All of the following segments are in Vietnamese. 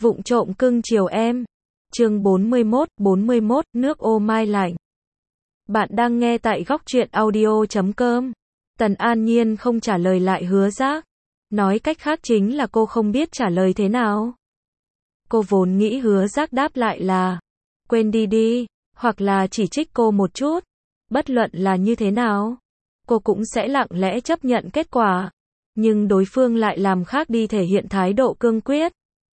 Vụng trộm cưng chiều em. Chương 41, nước ô mai lạnh. Bạn đang nghe tại góc truyện audio.com. Tần An Nhiên không trả lời lại Hứa Giác. Nói cách khác chính là cô không biết trả lời thế nào. Cô vốn nghĩ Hứa Giác đáp lại là quên đi đi, hoặc là chỉ trích cô một chút. Bất luận là như thế nào, cô cũng sẽ lặng lẽ chấp nhận kết quả. Nhưng đối phương lại làm khác đi, thể hiện thái độ cương quyết.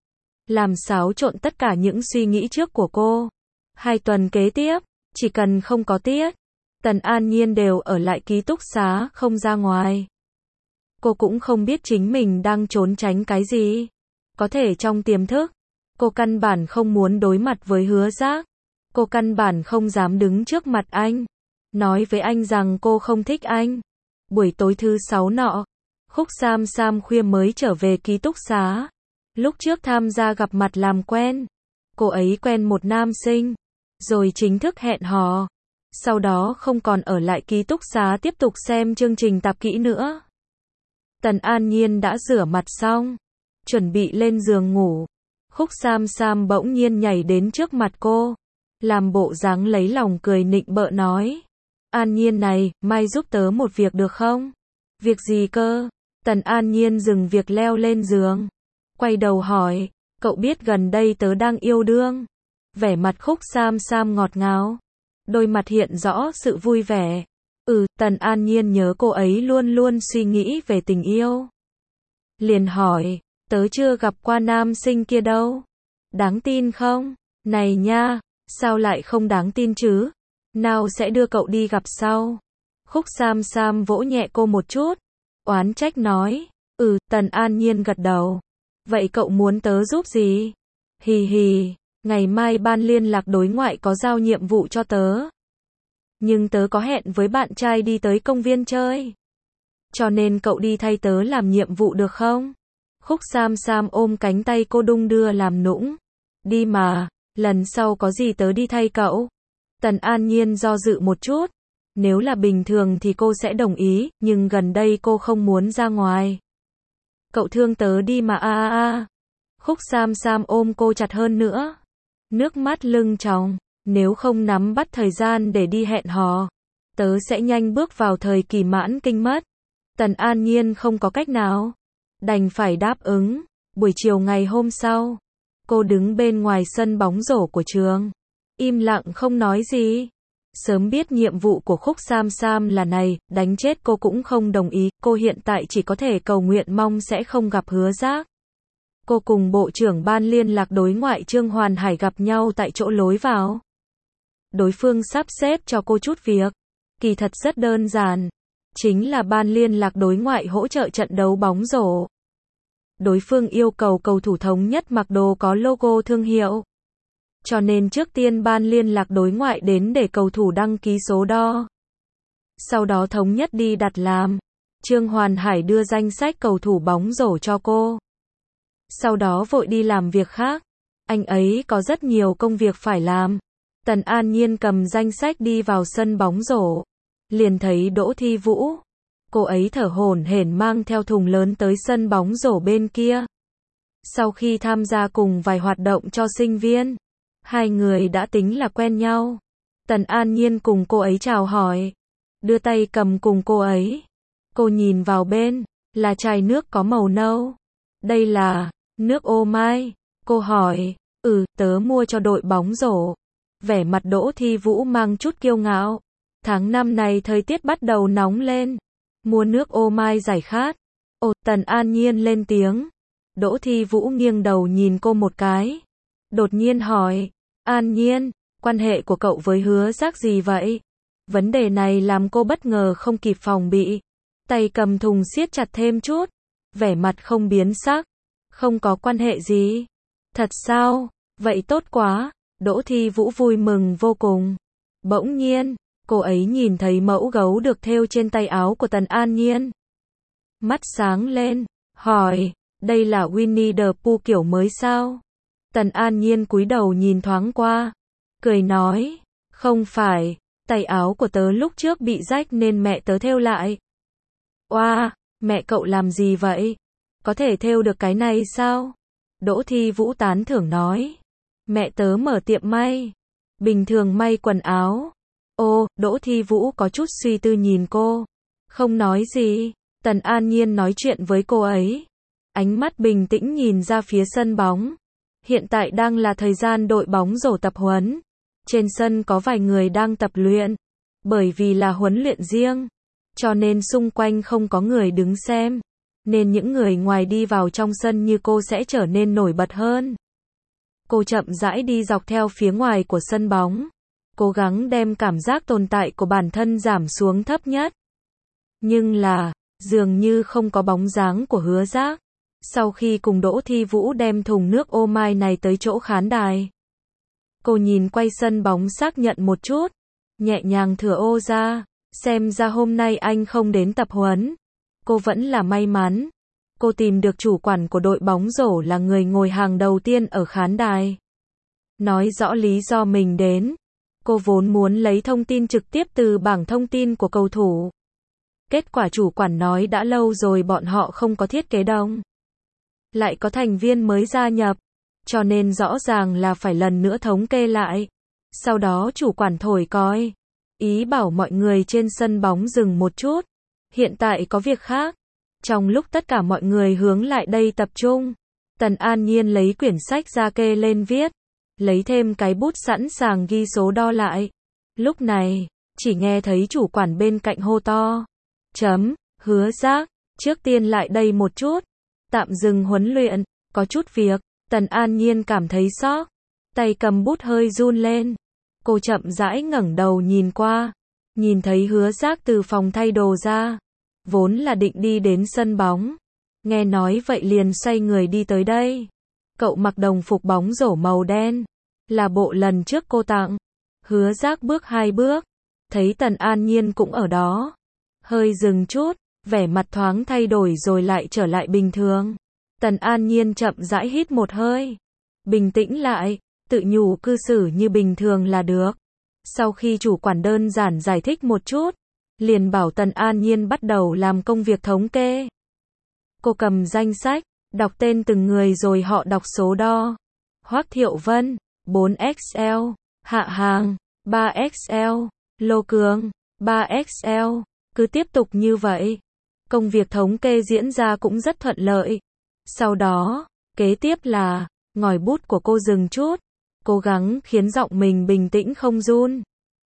Làm xáo trộn tất cả những suy nghĩ trước của cô. 2 tuần kế tiếp, chỉ cần không có tiết, Tần An Nhiên đều ở lại ký túc xá, không ra ngoài. Cô cũng không biết chính mình đang trốn tránh cái gì. Có thể trong tiềm thức, cô căn bản không muốn đối mặt với Hứa Giác. Cô căn bản không dám đứng trước mặt anh, nói với anh rằng cô không thích anh. Buổi tối thứ 6 nọ, Khúc Sam Sam khuya mới trở về ký túc xá. Lúc trước tham gia gặp mặt làm quen, cô ấy quen một nam sinh, rồi chính thức hẹn hò. Sau đó không còn ở lại ký túc xá tiếp tục xem chương trình tạp kỹ nữa. Tần An Nhiên đã rửa mặt xong, chuẩn bị lên giường ngủ. Khúc Sam Sam bỗng nhiên nhảy đến trước mặt cô, làm bộ dáng lấy lòng cười nịnh bợ nói: An Nhiên này, mai giúp tớ một việc được không? Việc gì cơ? Tần An Nhiên dừng việc leo lên giường, quay đầu hỏi: cậu biết gần đây tớ đang yêu đương? Vẻ mặt Khúc Sam Sam ngọt ngào, đôi mặt hiện rõ sự vui vẻ. Tần An Nhiên nhớ cô ấy luôn luôn suy nghĩ về tình yêu. Liền hỏi: tớ chưa gặp qua nam sinh kia đâu. Đáng tin không? Này nha, sao lại không đáng tin chứ? Nào sẽ đưa cậu đi gặp sau. Khúc Sam Sam vỗ nhẹ cô một chút, oán trách nói: Tần An Nhiên gật đầu. Vậy cậu muốn tớ giúp gì? Hì hì, ngày mai ban liên lạc đối ngoại có giao nhiệm vụ cho tớ. Nhưng tớ có hẹn với bạn trai đi tới công viên chơi. Cho nên cậu đi thay tớ làm nhiệm vụ được không? Khúc Sam Sam ôm cánh tay cô đung đưa làm nũng. Đi mà, lần sau có gì tớ đi thay cậu. Tần An Nhiên do dự một chút. Nếu là bình thường thì cô sẽ đồng ý, nhưng gần đây cô không muốn ra ngoài. Cậu thương tớ đi mà Khúc Sam Sam ôm cô chặt hơn nữa. Nước mắt lưng tròng. Nếu không nắm bắt thời gian để đi hẹn hò, tớ sẽ nhanh bước vào thời kỳ mãn kinh mất. Tần An Nhiên không có cách nào, đành phải đáp ứng. Buổi chiều ngày hôm sau, cô đứng bên ngoài sân bóng rổ của trường, im lặng không nói gì. Sớm biết nhiệm vụ của Khúc Sam Sam là này, đánh chết cô cũng không đồng ý. Cô hiện tại chỉ có thể cầu nguyện mong sẽ không gặp Hứa Giác. Cô cùng Bộ trưởng Ban liên lạc đối ngoại Trương Hoàn Hải gặp nhau tại chỗ lối vào. Đối phương sắp xếp cho cô chút việc, kỳ thật rất đơn giản, chính là Ban liên lạc đối ngoại hỗ trợ trận đấu bóng rổ. Đối phương yêu cầu cầu thủ thống nhất mặc đồ có logo thương hiệu. Cho nên trước tiên Ban liên lạc đối ngoại đến để cầu thủ đăng ký số đo. Sau đó thống nhất đi đặt làm. Trương Hoàn Hải đưa danh sách cầu thủ bóng rổ cho cô. Sau đó vội đi làm việc khác. Anh ấy có rất nhiều công việc phải làm. Tần An Nhiên cầm danh sách đi vào sân bóng rổ, liền thấy Đỗ Thi Vũ. Cô ấy thở hổn hển mang theo thùng lớn tới sân bóng rổ bên kia. Sau khi tham gia cùng vài hoạt động cho sinh viên, 2 người đã tính là quen nhau. Tần An Nhiên cùng cô ấy chào hỏi, đưa tay cầm cùng cô ấy. Cô nhìn vào bên, là chai nước có màu nâu. Đây là nước ô mai. Cô hỏi: tớ mua cho đội bóng rổ. Vẻ mặt Đỗ Thi Vũ mang chút kiêu ngạo. Tháng 5 này thời tiết bắt đầu nóng lên. Mua nước ô mai giải khát. Tần An Nhiên lên tiếng. Đỗ Thi Vũ nghiêng đầu nhìn cô một cái. Đột nhiên hỏi: An Nhiên, quan hệ của cậu với Hứa Giác gì vậy? Vấn đề này làm cô bất ngờ không kịp phòng bị. Tay cầm thùng siết chặt thêm chút. Vẻ mặt không biến sắc. Không có quan hệ gì. Thật sao? Vậy tốt quá. Đỗ Thi Vũ vui mừng vô cùng. Bỗng nhiên, cô ấy nhìn thấy mẫu gấu được thêu trên tay áo của Tần An Nhiên. Mắt sáng lên, hỏi: đây là Winnie the Pooh kiểu mới sao? Tần An Nhiên cúi đầu nhìn thoáng qua, cười nói: không phải, tay áo của tớ lúc trước bị rách nên mẹ tớ thêu lại. Oa, mẹ cậu làm gì vậy? Có thể thêu được cái này sao? Đỗ Thi Vũ tán thưởng nói. Mẹ tớ mở tiệm may. Bình thường may quần áo. Ô, Đỗ Thi Vũ có chút suy tư nhìn cô. Không nói gì. Tần An Nhiên nói chuyện với cô ấy. Ánh mắt bình tĩnh nhìn ra phía sân bóng. Hiện tại đang là thời gian đội bóng rổ tập huấn. Trên sân có vài người đang tập luyện. Bởi vì là huấn luyện riêng, cho nên xung quanh không có người đứng xem. Nên những người ngoài đi vào trong sân như cô sẽ trở nên nổi bật hơn. Cô chậm rãi đi dọc theo phía ngoài của sân bóng. Cố gắng đem cảm giác tồn tại của bản thân giảm xuống thấp nhất. Nhưng là, dường như không có bóng dáng của Hứa Giác. Sau khi cùng Đỗ Thi Vũ đem thùng nước ô mai này tới chỗ khán đài, cô nhìn quay sân bóng xác nhận một chút. Nhẹ nhàng thở ô ra. Xem ra hôm nay anh không đến tập huấn. Cô vẫn là may mắn. Cô tìm được chủ quản của đội bóng rổ là người ngồi hàng đầu tiên ở khán đài. Nói rõ lý do mình đến. Cô vốn muốn lấy thông tin trực tiếp từ bảng thông tin của cầu thủ. Kết quả chủ quản nói đã lâu rồi bọn họ không có thiết kế đồng. Lại có thành viên mới gia nhập. Cho nên rõ ràng là phải lần nữa thống kê lại. Sau đó chủ quản thổi còi. Ý bảo mọi người trên sân bóng dừng một chút. Hiện tại có việc khác. Trong lúc tất cả mọi người hướng lại đây tập trung, Tần An Nhiên lấy quyển sách ra kê lên viết. Lấy thêm cái bút sẵn sàng ghi số đo lại. Lúc này, chỉ nghe thấy chủ quản bên cạnh hô to. Hứa Giác, trước tiên lại đây một chút. Tạm dừng huấn luyện, có chút việc. Tần An Nhiên cảm thấy sốc. Tay cầm bút hơi run lên. Cô chậm rãi ngẩng đầu nhìn qua. Nhìn thấy Hứa Giác từ phòng thay đồ ra. Vốn là định đi đến sân bóng. Nghe nói vậy liền xoay người đi tới đây. Cậu mặc đồng phục bóng rổ màu đen. Là bộ lần trước cô tặng. Hứa Giác bước 2 bước. Thấy Tần An Nhiên cũng ở đó. Hơi dừng chút. Vẻ mặt thoáng thay đổi rồi lại trở lại bình thường. Tần An Nhiên chậm rãi hít một hơi. Bình tĩnh lại. Tự nhủ cư xử như bình thường là được. Sau khi chủ quản đơn giản giải thích một chút, liền bảo Tần An Nhiên bắt đầu làm công việc thống kê. Cô cầm danh sách, đọc tên từng người rồi họ đọc số đo. Hoắc Thiệu Vân, 4XL, Hạ Hàng, 3XL, Lô Cường, 3XL, cứ tiếp tục như vậy. Công việc thống kê diễn ra cũng rất thuận lợi. Sau đó, kế tiếp là, ngòi bút của cô dừng chút. Cố gắng khiến giọng mình bình tĩnh không run.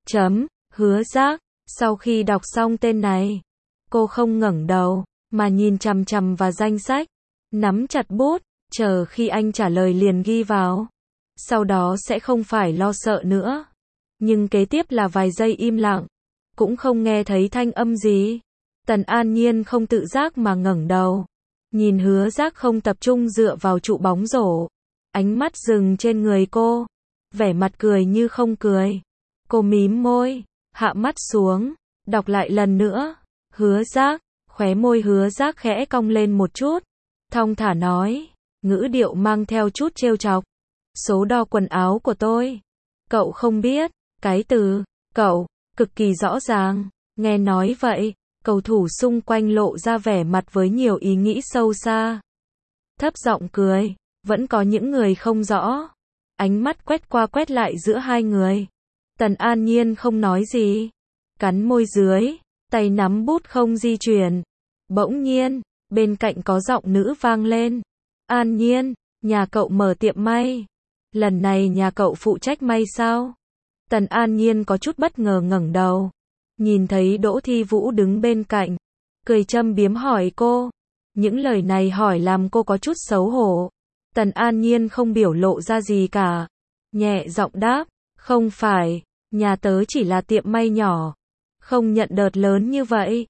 Hứa Giác. Sau khi đọc xong tên này, cô không ngẩng đầu, mà nhìn chằm chằm vào danh sách. Nắm chặt bút, chờ khi anh trả lời liền ghi vào. Sau đó sẽ không phải lo sợ nữa. Nhưng kế tiếp là vài giây im lặng. Cũng không nghe thấy thanh âm gì. Tần An Nhiên không tự giác mà ngẩng đầu. Nhìn Hứa Giác không tập trung dựa vào trụ bóng rổ. Ánh mắt dừng trên người cô. Vẻ mặt cười như không cười. Cô mím môi, hạ mắt xuống, đọc lại lần nữa. Hứa Giác, khóe môi Hứa Giác khẽ cong lên một chút. Thong thả nói, ngữ điệu mang theo chút trêu chọc. Số đo quần áo của tôi. Cậu không biết, cái từ, cậu, cực kỳ rõ ràng. Nghe nói vậy, cầu thủ xung quanh lộ ra vẻ mặt với nhiều ý nghĩ sâu xa. Thấp giọng cười, vẫn có những người không rõ. Ánh mắt quét qua quét lại giữa hai người. Tần An Nhiên không nói gì. Cắn môi dưới, tay nắm bút không di chuyển. Bỗng nhiên, bên cạnh có giọng nữ vang lên. An Nhiên, nhà cậu mở tiệm may. Lần này nhà cậu phụ trách may sao? Tần An Nhiên có chút bất ngờ ngẩng đầu. Nhìn thấy Đỗ Thi Vũ đứng bên cạnh. Cười châm biếm hỏi cô. Những lời này hỏi làm cô có chút xấu hổ. Tần An Nhiên không biểu lộ ra gì cả. Nhẹ giọng đáp. Không phải, nhà tớ chỉ là tiệm may nhỏ. Không nhận đợt lớn như vậy.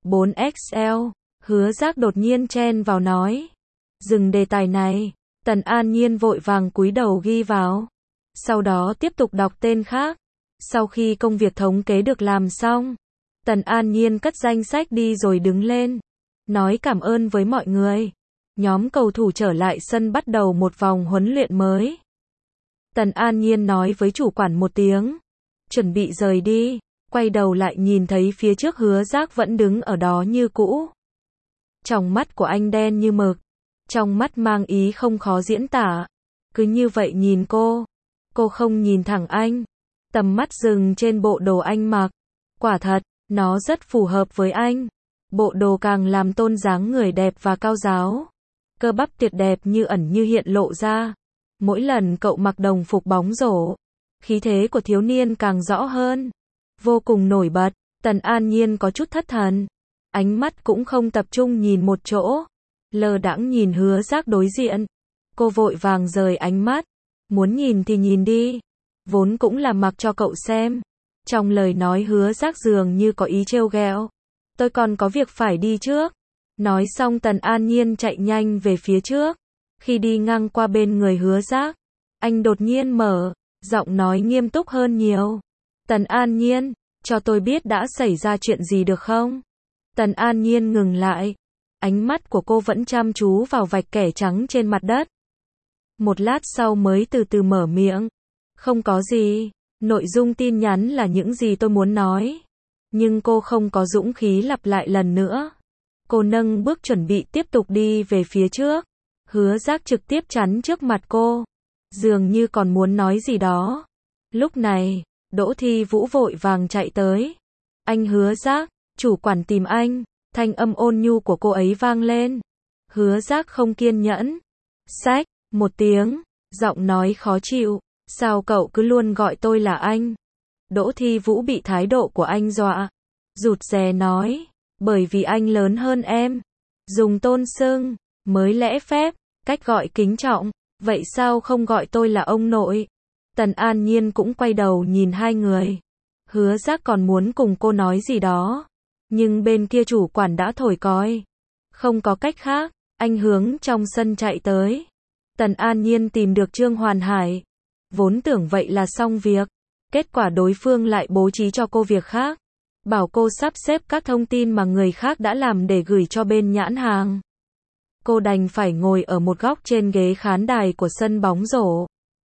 4XL, Hứa Giác đột nhiên chen vào nói. Dừng đề tài này. Tần An Nhiên vội vàng cúi đầu ghi vào. Sau đó tiếp tục đọc tên khác. Sau khi công việc thống kế được làm xong, Tần An Nhiên cất danh sách đi rồi đứng lên. Nói cảm ơn với mọi người. Nhóm cầu thủ trở lại sân bắt đầu một vòng huấn luyện mới. Tần An Nhiên nói với chủ quản một tiếng. Chuẩn bị rời đi. Quay đầu lại nhìn thấy phía trước Hứa Giác vẫn đứng ở đó như cũ. Tròng mắt của anh đen như mực. trong mắt mang ý không khó diễn tả. Cứ như vậy nhìn cô không nhìn thẳng anh. Tầm mắt dừng trên bộ đồ anh mặc. Quả thật, nó rất phù hợp với anh. Bộ đồ càng làm tôn dáng người đẹp và cao ráo. Cơ bắp tuyệt đẹp như ẩn như hiện lộ ra. Mỗi lần cậu mặc đồng phục bóng rổ, khí thế của thiếu niên càng rõ hơn. Vô cùng nổi bật. Tần An Nhiên có chút thất thần. Ánh mắt cũng không tập trung nhìn một chỗ. Lơ đãng nhìn Hứa Giác đối diện. Cô vội vàng rời ánh mắt. Muốn nhìn thì nhìn đi. Vốn cũng là mặc cho cậu xem. Trong lời nói Hứa Giác dường như có ý trêu ghẹo. Tôi còn có việc phải đi trước. Nói xong Tần An Nhiên chạy nhanh về phía trước. Khi đi ngang qua bên người Hứa Giác, anh đột nhiên mở giọng nói nghiêm túc hơn nhiều. Tần An Nhiên, cho tôi biết đã xảy ra chuyện gì được không? Tần An Nhiên ngừng lại. Ánh mắt của cô vẫn chăm chú vào vạch kẻ trắng trên mặt đất. Một lát sau mới từ từ mở miệng. Không có gì. Nội dung tin nhắn là những gì tôi muốn nói. Nhưng cô không có dũng khí lặp lại lần nữa. Cô nâng bước chuẩn bị tiếp tục đi về phía trước. Hứa Giác trực tiếp chắn trước mặt cô. Dường như còn muốn nói gì đó. Lúc này, Đỗ Thi Vũ vội vàng chạy tới. Anh Hứa Giác, chủ quản tìm anh. Thanh âm ôn nhu của cô ấy vang lên. Hứa Giác không kiên nhẫn. Xách, một tiếng, giọng nói khó chịu. Sao cậu cứ luôn gọi tôi là anh? Đỗ Thi Vũ bị thái độ của anh dọa. Rụt rè nói. Bởi vì anh lớn hơn em. Dùng tôn xưng, mới lễ phép, cách gọi kính trọng. Vậy sao không gọi tôi là ông nội? Tần An Nhiên cũng quay đầu nhìn hai người. Hứa Giác còn muốn cùng cô nói gì đó. Nhưng bên kia chủ quản đã thổi còi. Không có cách khác, anh hướng trong sân chạy tới. Tần An Nhiên tìm được Trương Hoàn Hải. Vốn tưởng vậy là xong việc. Kết quả đối phương lại bố trí cho cô việc khác. Bảo cô sắp xếp các thông tin mà người khác đã làm để gửi cho bên nhãn hàng. Cô đành phải ngồi ở một góc trên ghế khán đài của sân bóng rổ.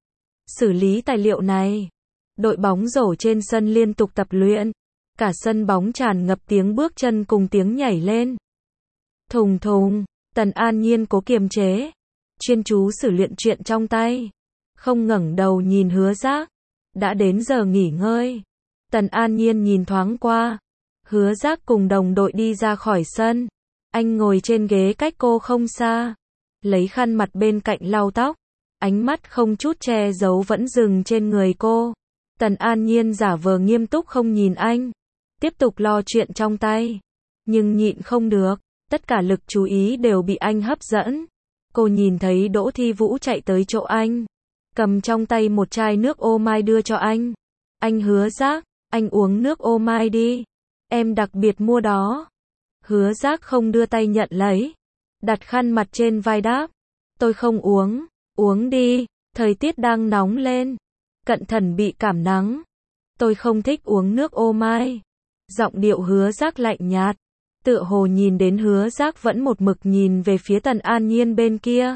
Xử lý tài liệu này. Đội bóng rổ trên sân liên tục tập luyện. Cả sân bóng tràn ngập tiếng bước chân cùng tiếng nhảy lên. Thùng thùng, Tần An Nhiên cố kiềm chế. Chuyên chú xử luyện chuyện trong tay. Không ngẩng đầu nhìn Hứa Giác. Đã đến giờ nghỉ ngơi. Tần An Nhiên nhìn thoáng qua. Hứa Giác cùng đồng đội đi ra khỏi sân. Anh ngồi trên ghế cách cô không xa. Lấy khăn mặt bên cạnh lau tóc. Ánh mắt không chút che giấu vẫn dừng trên người cô. Tần An Nhiên giả vờ nghiêm túc không nhìn anh. Tiếp tục lo chuyện trong tay. Nhưng nhịn không được. Tất cả lực chú ý đều bị anh hấp dẫn. Cô nhìn thấy Đỗ Thi Vũ chạy tới chỗ anh. Cầm trong tay một chai nước ô mai đưa cho anh. Anh Hứa Giác, anh uống nước ô mai đi. Em đặc biệt mua đó. Hứa Giác không đưa tay nhận lấy. Đặt khăn mặt trên vai đáp. Tôi không uống. Uống đi, thời tiết đang nóng lên. Cận Thần bị cảm nắng. Tôi không thích uống nước ô mai. Giọng điệu Hứa Giác lạnh nhạt. Tựa hồ nhìn đến Hứa Giác vẫn một mực nhìn về phía Tần An Nhiên bên kia.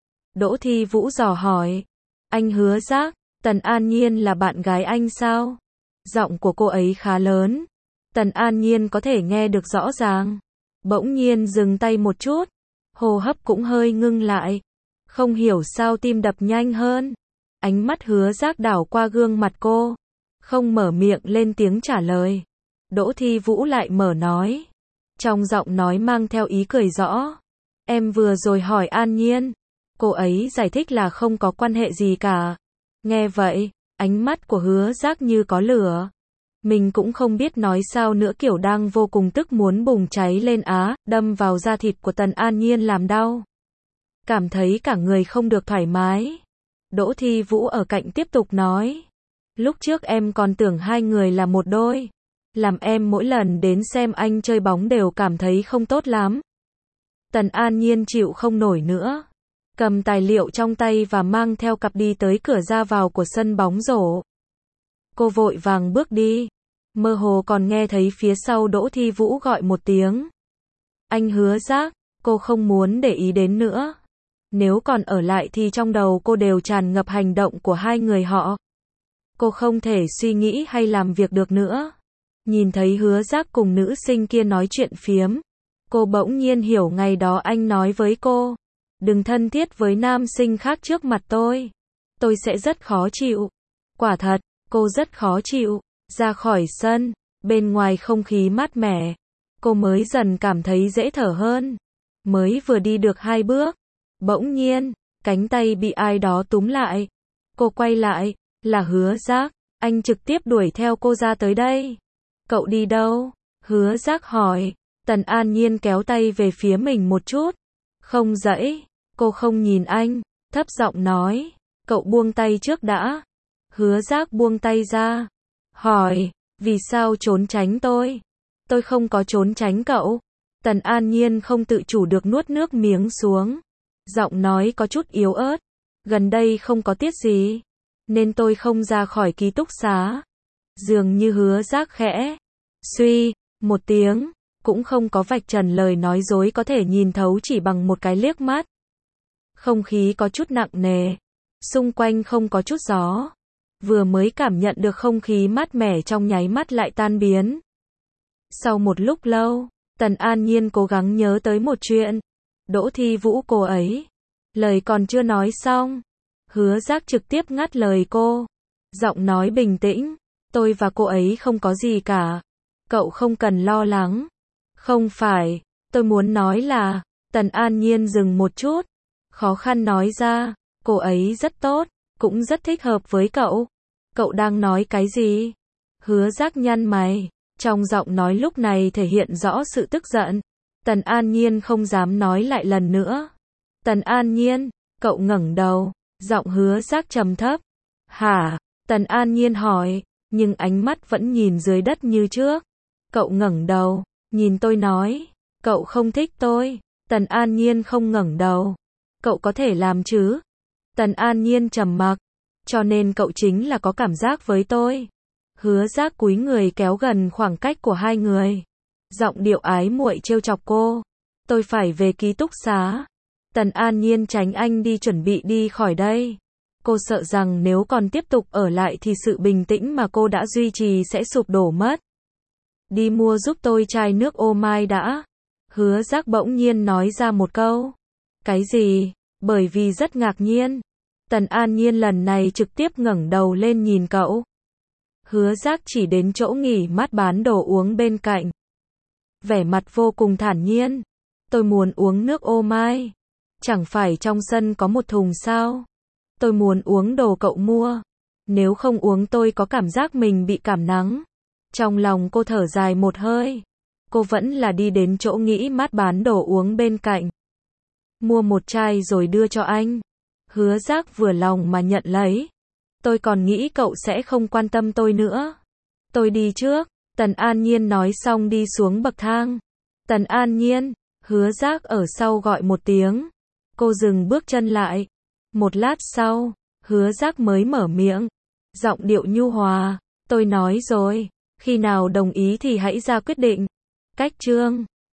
Đỗ Thi Vũ dò hỏi. Anh Hứa Giác, Tần An Nhiên là bạn gái anh sao? Giọng của cô ấy khá lớn. Tần An Nhiên có thể nghe được rõ ràng. Bỗng nhiên dừng tay một chút. Hô hấp cũng hơi ngưng lại. Không hiểu sao tim đập nhanh hơn. Ánh mắt Hứa Giác đảo qua gương mặt cô. Không mở miệng lên tiếng trả lời. Đỗ Thi Vũ lại mở nói. Trong giọng nói mang theo ý cười rõ. Em vừa rồi hỏi An Nhiên. Cô ấy giải thích là không có quan hệ gì cả. Nghe vậy, ánh mắt của Hứa Giác như có lửa. Mình cũng không biết nói sao nữa, kiểu đang vô cùng tức muốn bùng cháy lên đâm vào da thịt của Tần An Nhiên làm đau. Cảm thấy cả người không được thoải mái. Đỗ Thi Vũ ở cạnh tiếp tục nói. Lúc trước em còn tưởng hai người là một đôi. Làm em mỗi lần đến xem anh chơi bóng đều cảm thấy không tốt lắm. Tần An Nhiên chịu không nổi nữa. Cầm tài liệu trong tay và mang theo cặp đi tới cửa ra vào của sân bóng rổ. Cô vội vàng bước đi. Mơ hồ còn nghe thấy phía sau Đỗ Thi Vũ gọi một tiếng. Anh Hứa Giác, cô không muốn để ý đến nữa. Nếu còn ở lại thì trong đầu cô đều tràn ngập hành động của hai người họ. Cô không thể suy nghĩ hay làm việc được nữa. Nhìn thấy Hứa Giác cùng nữ sinh kia nói chuyện phiếm. Cô bỗng nhiên hiểu ngày đó anh nói với cô. Đừng thân thiết với nam sinh khác trước mặt tôi. Tôi sẽ rất khó chịu. Quả thật, cô rất khó chịu. Ra khỏi sân, bên ngoài không khí mát mẻ. Cô mới dần cảm thấy dễ thở hơn. Mới vừa đi được 2 bước. Bỗng nhiên, cánh tay bị ai đó túm lại. Cô quay lại, là Hứa Giác. Anh trực tiếp đuổi theo cô ra tới đây. Cậu đi đâu? Hứa Giác hỏi. Tần An Nhiên kéo tay về phía mình một chút. Không dãy. Cô không nhìn anh, thấp giọng nói. Cậu buông tay trước đã. Hứa Giác buông tay ra. Hỏi, vì sao trốn tránh tôi? Tôi không có trốn tránh cậu. Tần An Nhiên không tự chủ được nuốt nước miếng xuống. Giọng nói có chút yếu ớt. Gần đây không có tiết gì, nên tôi không ra khỏi ký túc xá. Dường như Hứa Giác khẽ suy một tiếng, cũng không có vạch trần lời nói dối có thể nhìn thấu chỉ bằng một cái liếc mắt. Không khí có chút nặng nề, xung quanh không có chút gió. Vừa mới cảm nhận được không khí mát mẻ trong nháy mắt lại tan biến. Sau một lúc lâu, Tần An Nhiên cố gắng nhớ tới một chuyện. Đỗ Thi Vũ cô ấy. Lời còn chưa nói xong, Hứa Giác trực tiếp ngắt lời cô. Giọng nói bình tĩnh, tôi và cô ấy không có gì cả. Cậu không cần lo lắng. Không phải, tôi muốn nói là, Tần An Nhiên dừng một chút. Khó khăn nói ra, cô ấy rất tốt, cũng rất thích hợp với cậu. Cậu đang nói cái gì? Hứa Giác nhăn mày, trong giọng nói lúc này thể hiện rõ sự tức giận. Tần An Nhiên không dám nói lại lần nữa. Tần An Nhiên, cậu ngẩng đầu, giọng Hứa Giác trầm thấp. Hả? Tần An Nhiên hỏi, nhưng ánh mắt vẫn nhìn dưới đất như trước. Cậu ngẩng đầu, nhìn tôi nói, cậu không thích tôi. Tần An Nhiên không ngẩng đầu. Cậu có thể làm chứ? Tần An Nhiên trầm mặc. Cho nên cậu chính là có cảm giác với tôi. Hứa Giác cúi người kéo gần khoảng cách của hai người. Giọng điệu ái muội trêu chọc cô. Tôi phải về ký túc xá. Tần An Nhiên tránh anh đi, chuẩn bị đi khỏi đây. Cô sợ rằng nếu còn tiếp tục ở lại thì sự bình tĩnh mà cô đã duy trì sẽ sụp đổ mất. Đi mua giúp tôi chai nước ô mai đã. Hứa Giác bỗng nhiên nói ra một câu. Cái gì? Bởi vì rất ngạc nhiên. Tần An Nhiên lần này trực tiếp ngẩng đầu lên nhìn cậu. Hứa Giác chỉ đến chỗ nghỉ mát bán đồ uống bên cạnh. Vẻ mặt vô cùng thản nhiên. Tôi muốn uống nước ô mai. Chẳng phải trong sân có một thùng sao? Tôi muốn uống đồ cậu mua. Nếu không uống tôi có cảm giác mình bị cảm nắng. Trong lòng cô thở dài một hơi. Cô vẫn là đi đến chỗ nghỉ mát bán đồ uống bên cạnh. Mua một chai rồi đưa cho anh. Hứa Giác vừa lòng mà nhận lấy. Tôi còn nghĩ cậu sẽ không quan tâm tôi nữa. Tôi đi trước. Tần An Nhiên nói xong đi xuống bậc thang. Tần An Nhiên, Hứa Giác ở sau gọi một tiếng. Cô dừng bước chân lại. Một lát sau, Hứa Giác mới mở miệng. Giọng điệu nhu hòa. Tôi nói rồi, khi nào đồng ý thì hãy ra quyết định. Cách chương